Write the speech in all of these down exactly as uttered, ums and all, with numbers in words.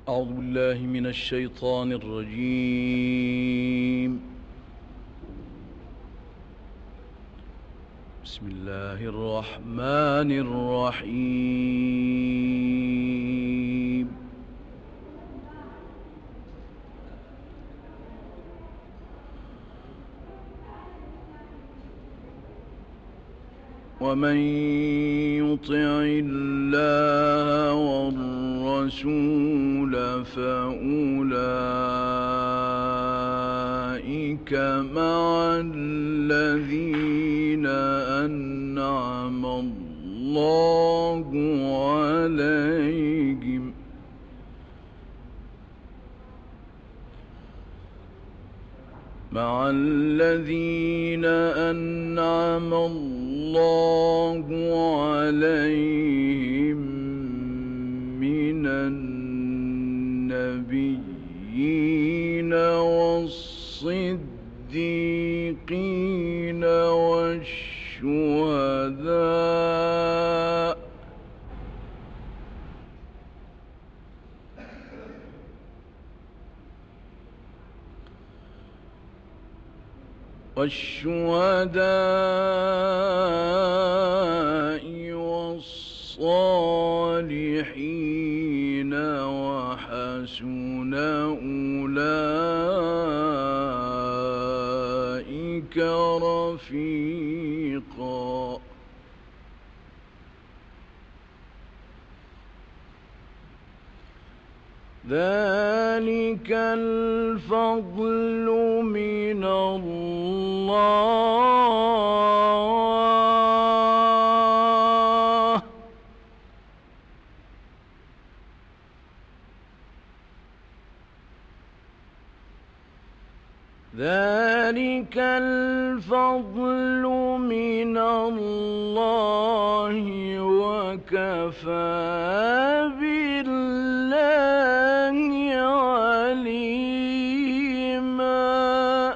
أعوذ بالله من الشيطان الرجيم. بسم الله الرحمن الرحيم. ومن يطع الله والرسول فأولئك مع الذين أنعم الله عليهم مع الذين أنعم الله عليهم من النبيين والصديقين والشهداء والشهداء والصالحين وحسن أولئك رفيقا. ذلك الفضل من الله ذلك الفضل من الله وكفى بالله عليما.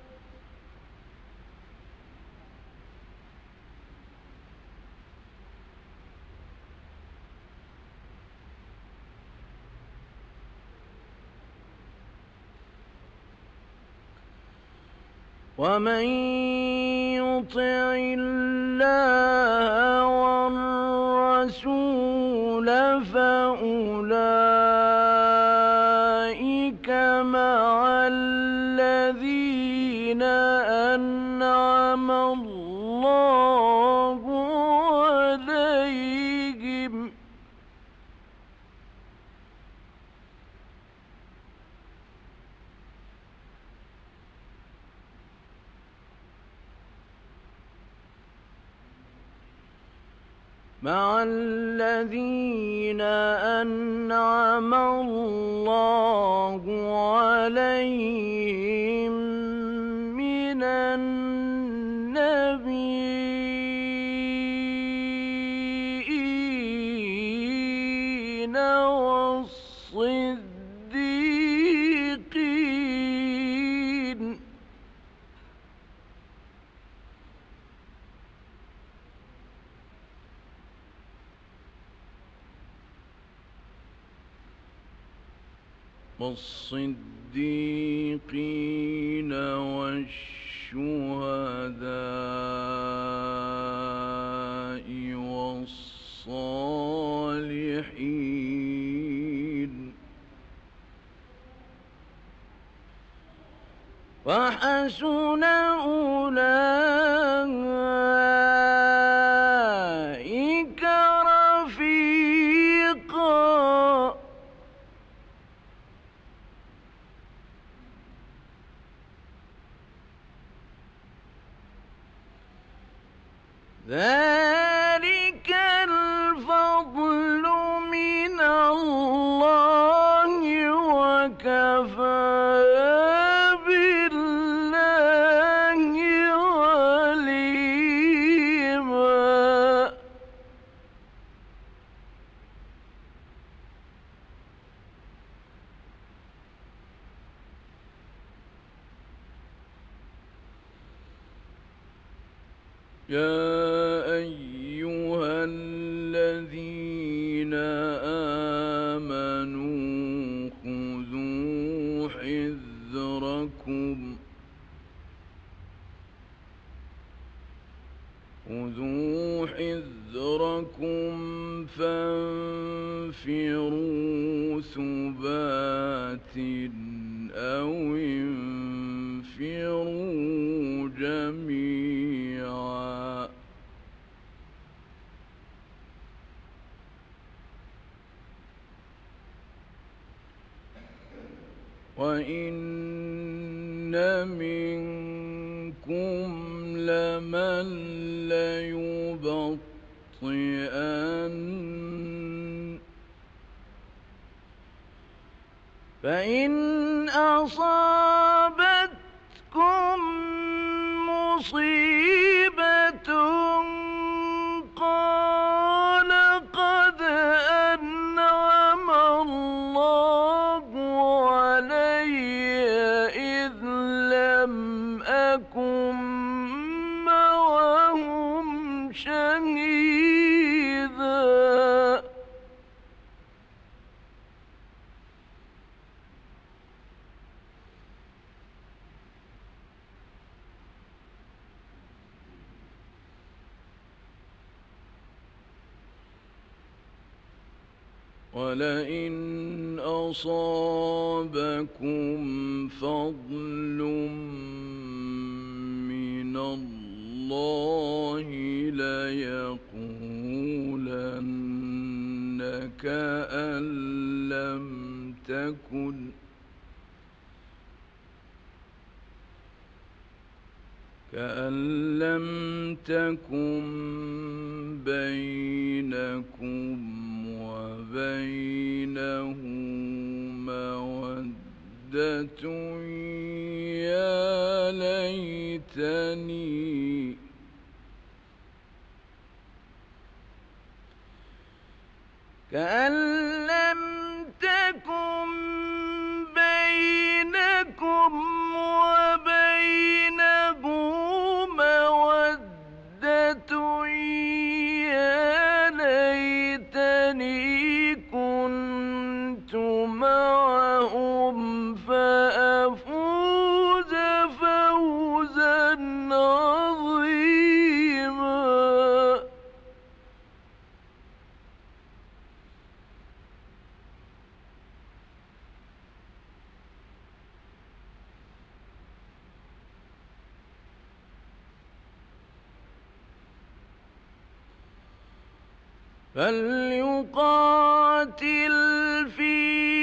ومن يطع الله والرسول فأولئك مع الذين أنعم الله عليهم مع الذين أنعم الله عليهم من النبيين والصديقين والصديقين والشهداء والصالحين وحسن أولئك رفيقا. ذلك الفضل من الله وكفى بالله عليما. يا أيها الذين آمنوا انفروا ثبات أو انفروا جميعا وَإِنَّ مِنكُمْ لَمَن لَّيُبَطِّئَنَّ فَإِنْ أَصَابَتْكُم مُّصِيبَةٌ قَالَ قَدْ أَنْعَمَ اللَّهُ عَلَيَّ إِذْ لَمْ أَكُن مَّعَهُمْ شَهِيدًا وَلَئِنْ أَصَابَكُمْ فَضْلٌ مِّنَ اللَّهِ لَيَقُولَنَّ كَأَن لَّمْ تَكُنْ كأن لم تكن بينكم وبينه مودة يا ليتني كأن لم تكن بينكم وبينه مودة يا ليتني كنت معهم فأفوز فوزا عظيما فليقاتل في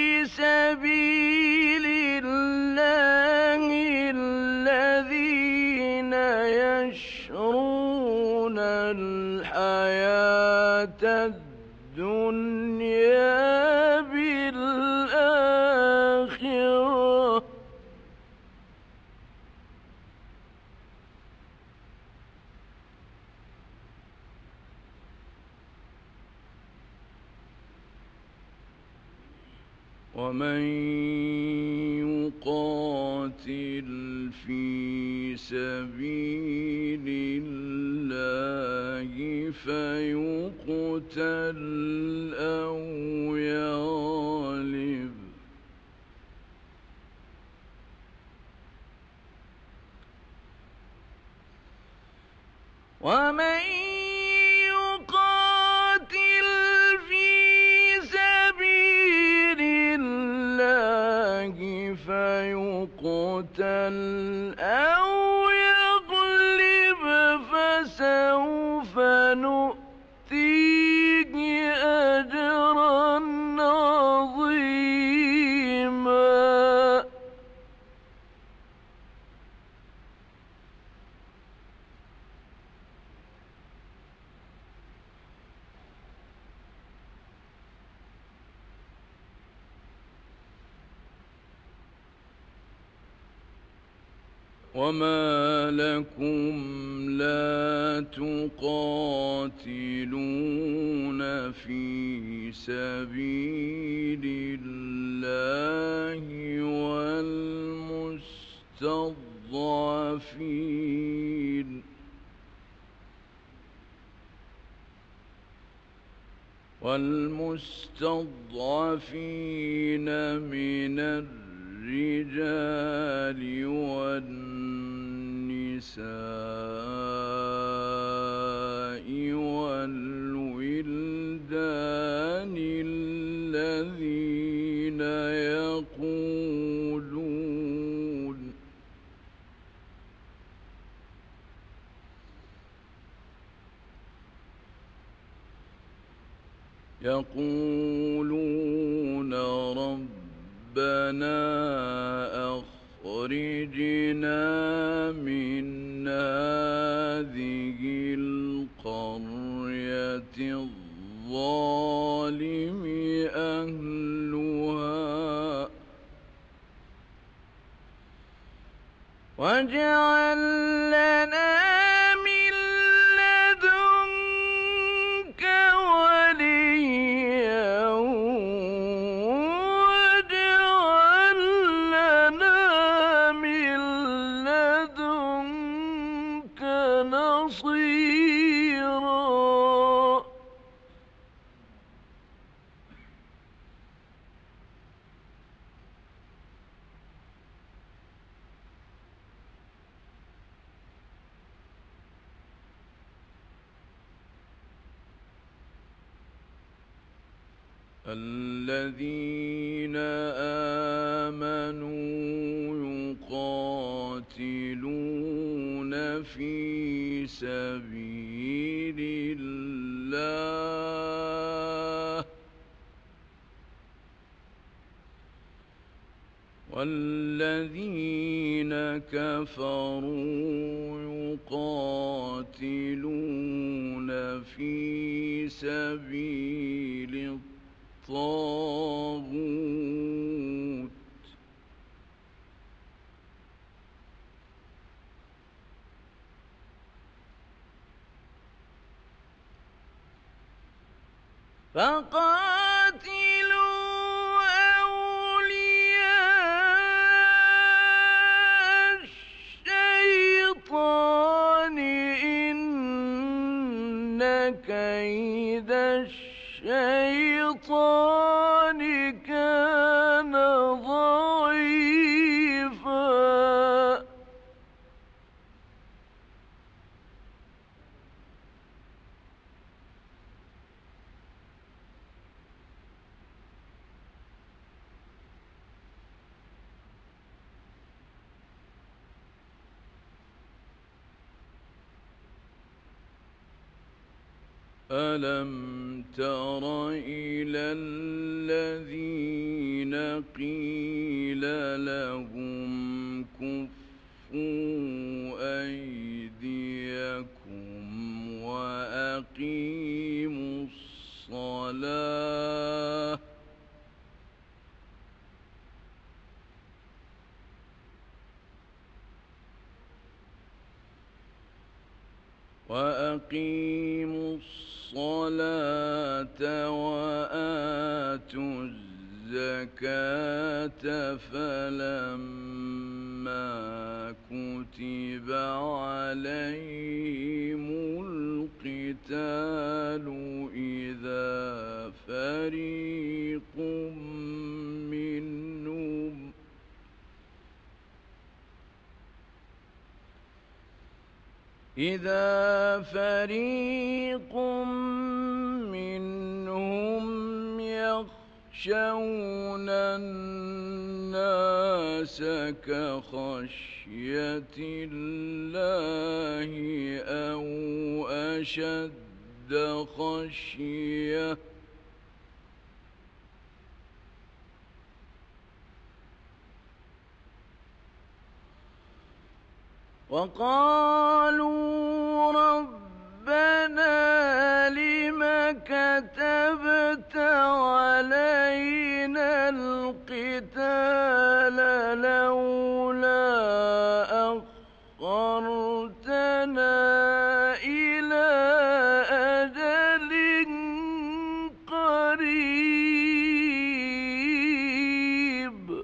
سبيل الله الذين يشرون الحياة الدنيا بالآخرة ومن يقاتل في سبيل الله فيقتل أو يغلب ومن يقاتل في سبيل الله فيقتل أو يغلب فسوف نؤتيه أجرا عظيما وما لكم لا تقاتلون في سبيل الله والمستضعفين والمستضعفين من الرجال والنساء والولدان الذين الذين يقولون يقولون ربنا أخرجنا من هذه القرية الظالم أهلها واجعل لنا من لدنك وليا واجعل لنا من لدنك نصيرا. الذين آمنوا يقاتلون في سبيل الله والذين كفروا يقاتلون في سبيل الطاغوت فقاتلوا أولياء الشيطان إن كيد الشيطان كان ضعيفا. ألم تر إلى الذين قيل لهم كفوا أيديكم وأقيموا الصلاة وأقيموا الصلاة وآتوا الزكاة فلما كتب عليهم القتال إذا فريق منهم إذا فريق منهم يخشون الناس كخشية الله أو أشد خشية وقالوا ربنا لم كتبت علينا القتال لولا أخرتنا إلى أجل قريب.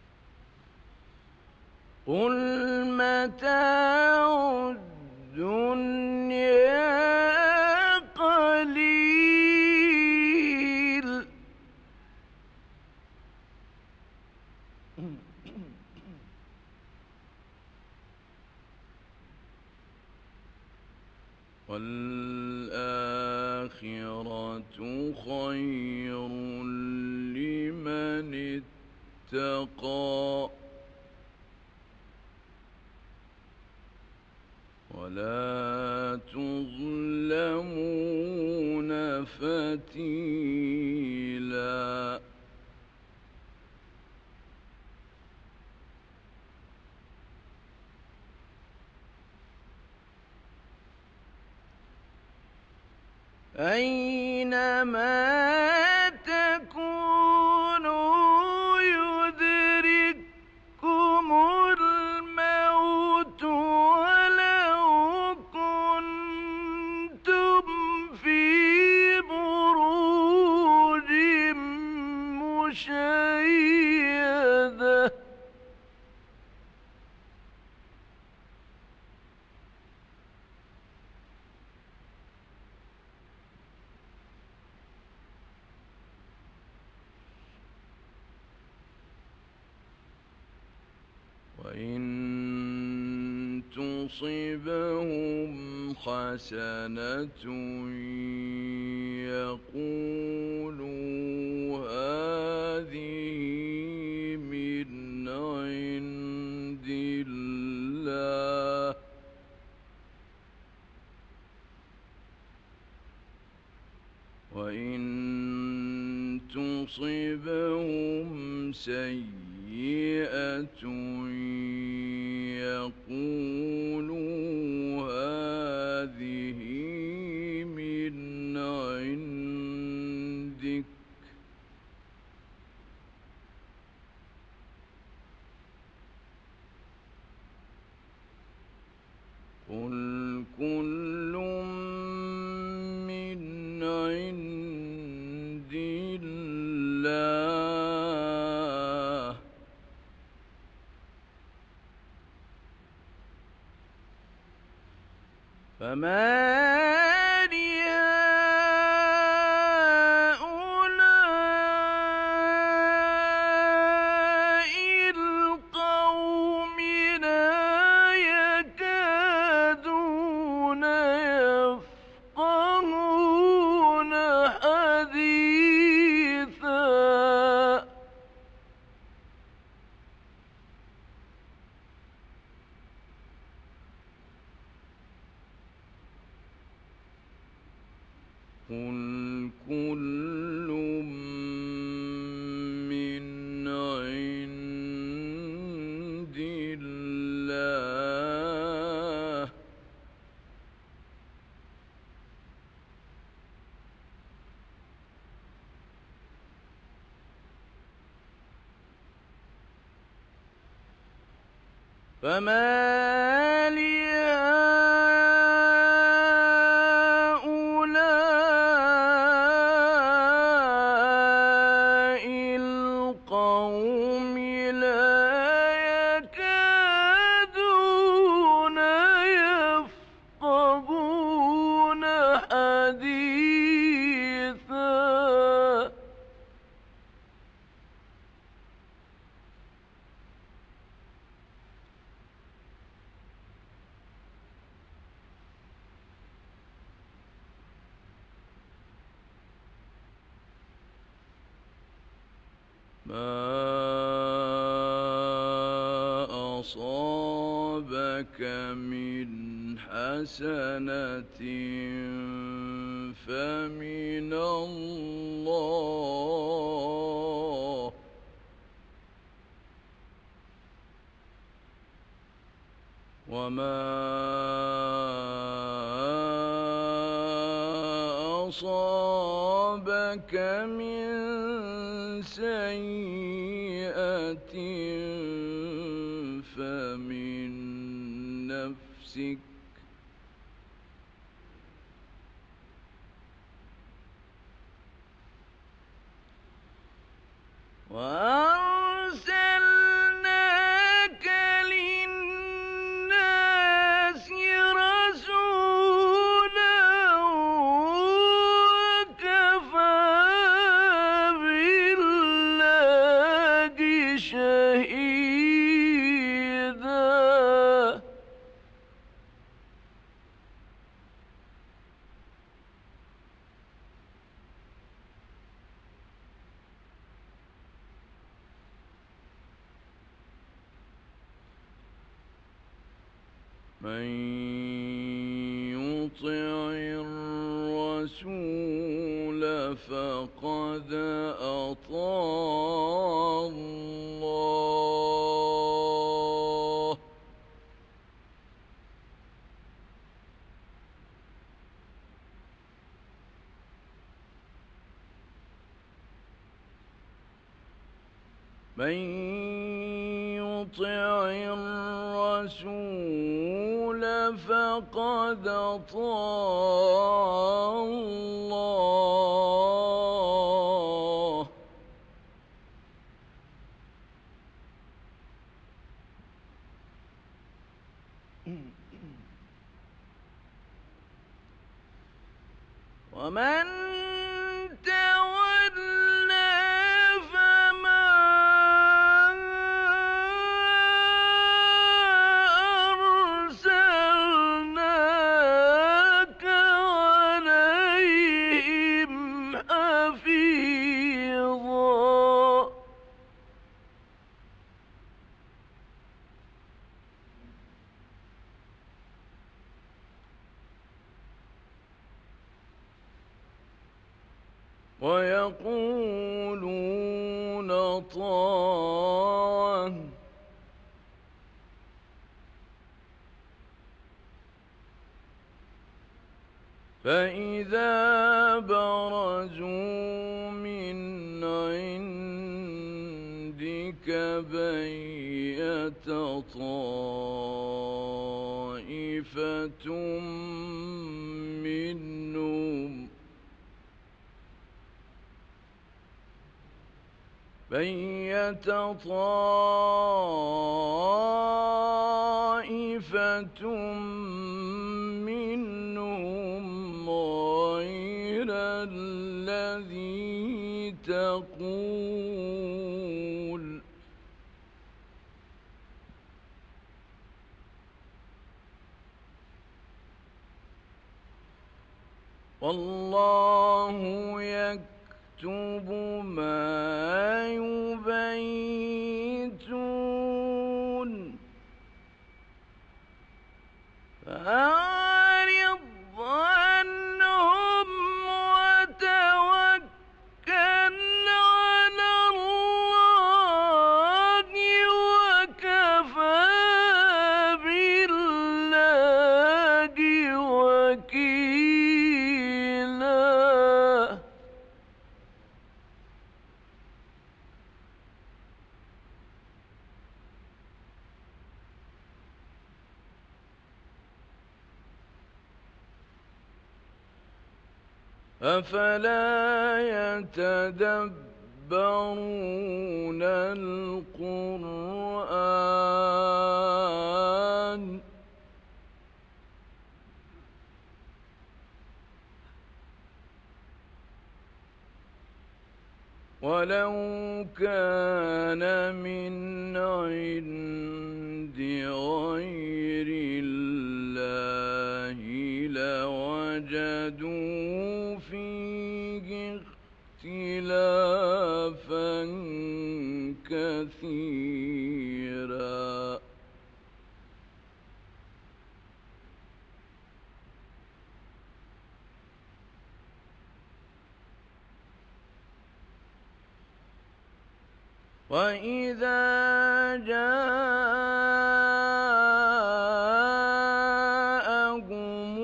قل متاع الدنيا الدنيا قليل. وَالْآخِرَةُ خَيْرٌ لِّمَنِ اتَّقَىٰ وَلَا تُظْلَمُونَ فَتِيلًا. أَيْنَمَا تَكُونُوا يُدْرِككُّمُ الْمَوْتُ وَلَوْ كُنتُمْ فِي بُرُوجٍ مُّشَيَّدَةٍ. وَإِن تُصِبْهُمْ حَسَنَةٌ يَقُولُوا هَٰذِهِ مِنْ عِندِ اللَّهِ ۖ وَإِن تُصِبْهُمْ سَيِّئَةٌ يَقُولُوا هَٰذِهِ مِنْ عِندِكَ ۚ قُلْ كُلٌّ مِّنْ عِندِ اللَّهِ ۖ فَمَالِ هَٰؤُلَاءِ الْقَوْمِ لَا يَكَادُونَ يَفْقَهُونَ حَدِيثًا. قُلْ كُلٌّ مِّنْ عِندِ اللَّهِ ۖ فَمَالِ هَٰؤُلَاءِ الْقَوْمِ لَا يَكَادُونَ يَفْقَهُونَ حَدِيثًا. مَا أَصَابَكَ مِنْ حَسَنَةٍ فَمِنَ اللَّهِ ۖ وَمَا أَصَابَكَ مِن سَيِّئَةٍ فَمِن نَّفْسِكَ وَأَرْسَلْنَاكَ لِلنَّاسِ رَسُولًا من يطع الرسول فقد أطاع الله من يطع الرسول فقد أطاع الله ومن تولى فما أرسلناك عليهم حفيظا ويقولون طاعة فإذا برزوا من عندك بيت طائفة منهم بيت طائفة منهم غير الذي تقول والله يكتب ما يبيتون فأعرض عنهم وتوكل على الله وكفى بالله وكيلا أفلا يتدبرون القرآن ولو كان من عند غير الله لوجدوا فيه اختلافا كثيرا وإذا جاءهم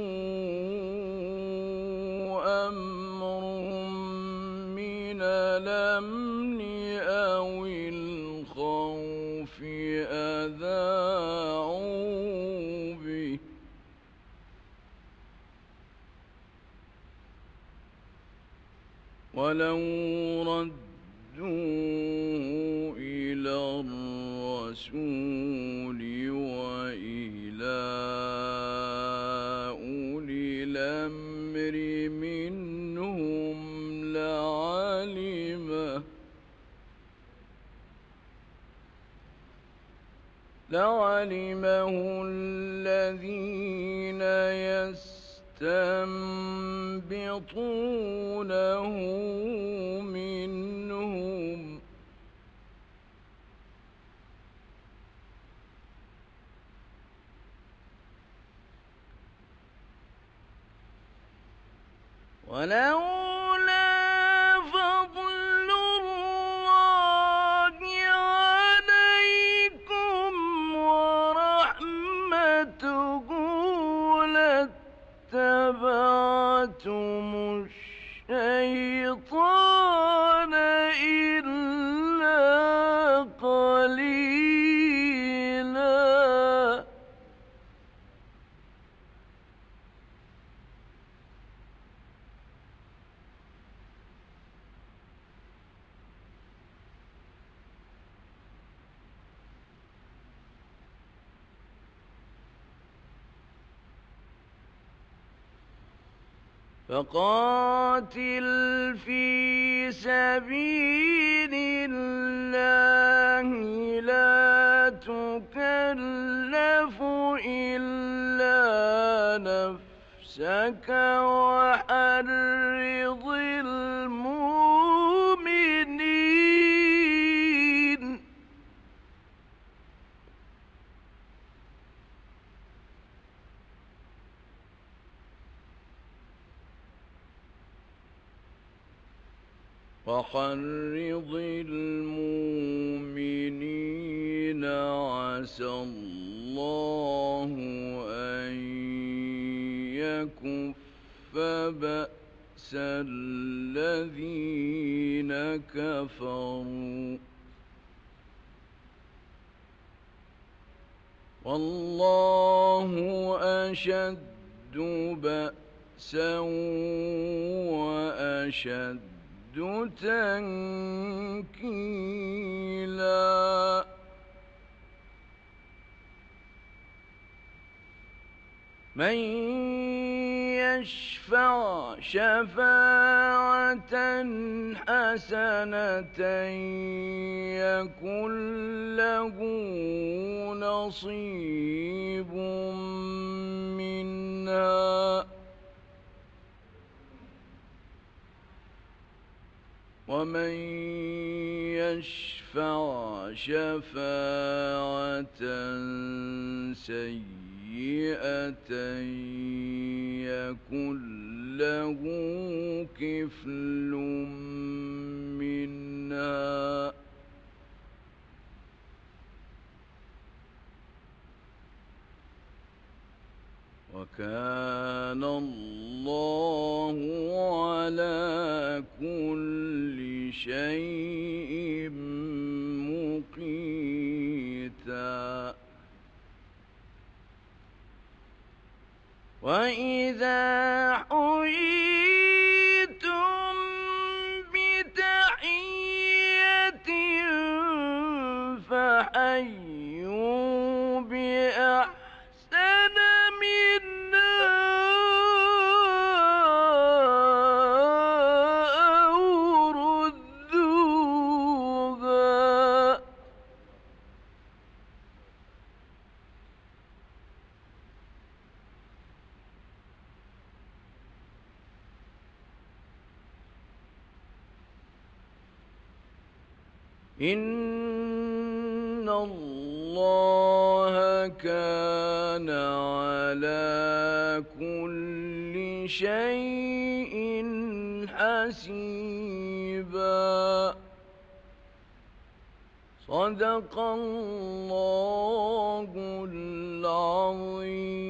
أمر من الأمن أو الخوف أذاعوا به ولو ردوه إلى الرسول وإلى أولي الأمر منهم لعلمه لعلمه الذين يستنبطونه منهم ولولا فضل الله عليكم ورحمته لاتبعتم الشيطان إلا قليلا. فقاتل في سبيل الله لا تكلف إلا نفسك وحرض المؤمنين. وحرض المؤمنين عسى الله أن يكف بأس الذين كفروا والله أشد بأسا وأشد تنكيلا. من يشفع شفاعة حسنة يكن له نصيب منها ومن يشفع شفاعة سيئة يكن له كفل منها وكان الله على كل شيء مقيتا. وإذا حييتم بتحية فحيوا بأحسن منها أو ردوها. إن الله كان على كل شيء حسيبا. صدق الله العظيم.